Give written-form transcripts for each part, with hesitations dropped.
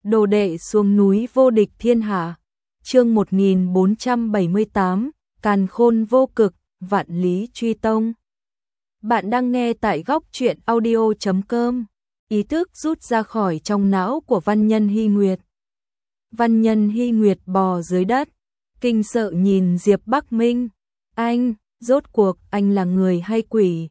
Đồ đệ xuống núi vô địch thiên hạ. Chương 1478, Càn Khôn vô cực, vạn lý truy tông. Bạn đang nghe tại góc truyện audio.com. Ý thức rút ra khỏi trong não của Văn Nhân Hy Nguyệt. Văn Nhân Hy Nguyệt bò dưới đất, kinh sợ nhìn Diệp Bắc Minh. Anh, rốt cuộc anh là người hay quỷ?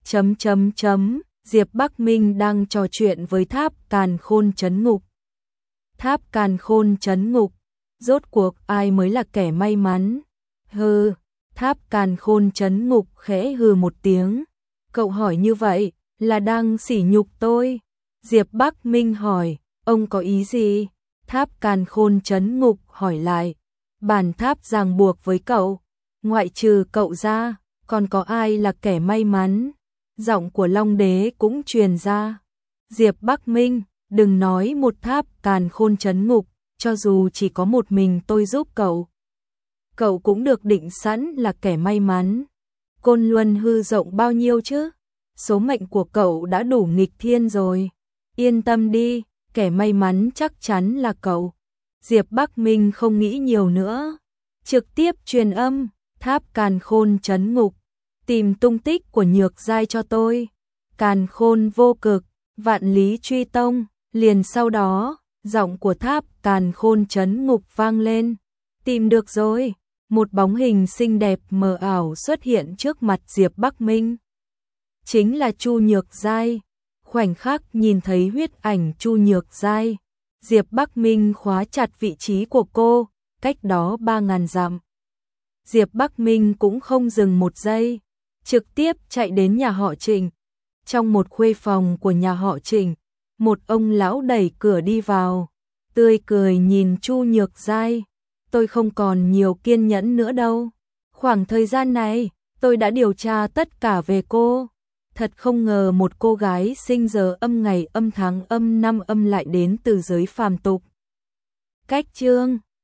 Diệp Bắc Minh đang trò chuyện với tháp Càn Khôn trấn ngục. Tháp Càn Khôn trấn ngục, rốt cuộc ai mới là kẻ may mắn? Hừ, tháp Càn Khôn trấn ngục khẽ hừ một tiếng. Cậu hỏi như vậy là đang sỉ nhục tôi? Diệp Bắc Minh hỏi, ông có ý gì? Tháp Càn Khôn trấn ngục hỏi lại, bản tháp ràng buộc với cậu, ngoại trừ cậu ra, còn có ai là kẻ may mắn? Giọng của Long Đế cũng truyền ra. Diệp Bắc Minh, đừng nói một tháp Càn Khôn trấn ngục, cho dù chỉ có một mình tôi giúp cậu cũng được định sẵn là kẻ may mắn. Côn Luân hư rộng bao nhiêu chứ? Số mệnh của cậu đã đủ nghịch thiên rồi. Yên tâm đi, kẻ may mắn chắc chắn là cậu. Diệp Bắc Minh không nghĩ nhiều nữa, trực tiếp truyền âm, tháp Càn Khôn trấn ngục, tìm tung tích của Nhược Giai cho tôi. Càn Khôn vô cực, vạn lý truy tông. Liền sau đó, giọng của tháp Càn Khôn trấn ngục vang lên. Tìm được rồi, một bóng hình xinh đẹp mờ ảo xuất hiện trước mặt Diệp Bắc Minh. Chính là Chu Nhược Giai. Khoảnh khắc nhìn thấy huyết ảnh Chu Nhược Giai, Diệp Bắc Minh khóa chặt vị trí của cô, cách đó 3000 dặm. Diệp Bắc Minh cũng không dừng một giây, trực tiếp chạy đến nhà họ Trịnh. Trong một khuê phòng của nhà họ Trịnh, một ông lão đẩy cửa đi vào, tươi cười nhìn Chu Nhược Giai. Tôi không còn nhiều kiên nhẫn nữa đâu. Khoảng thời gian này, tôi đã điều tra tất cả về cô. Thật không ngờ một cô gái sinh giờ âm ngày âm tháng âm năm âm lại đến từ giới phàm tục. Cách chương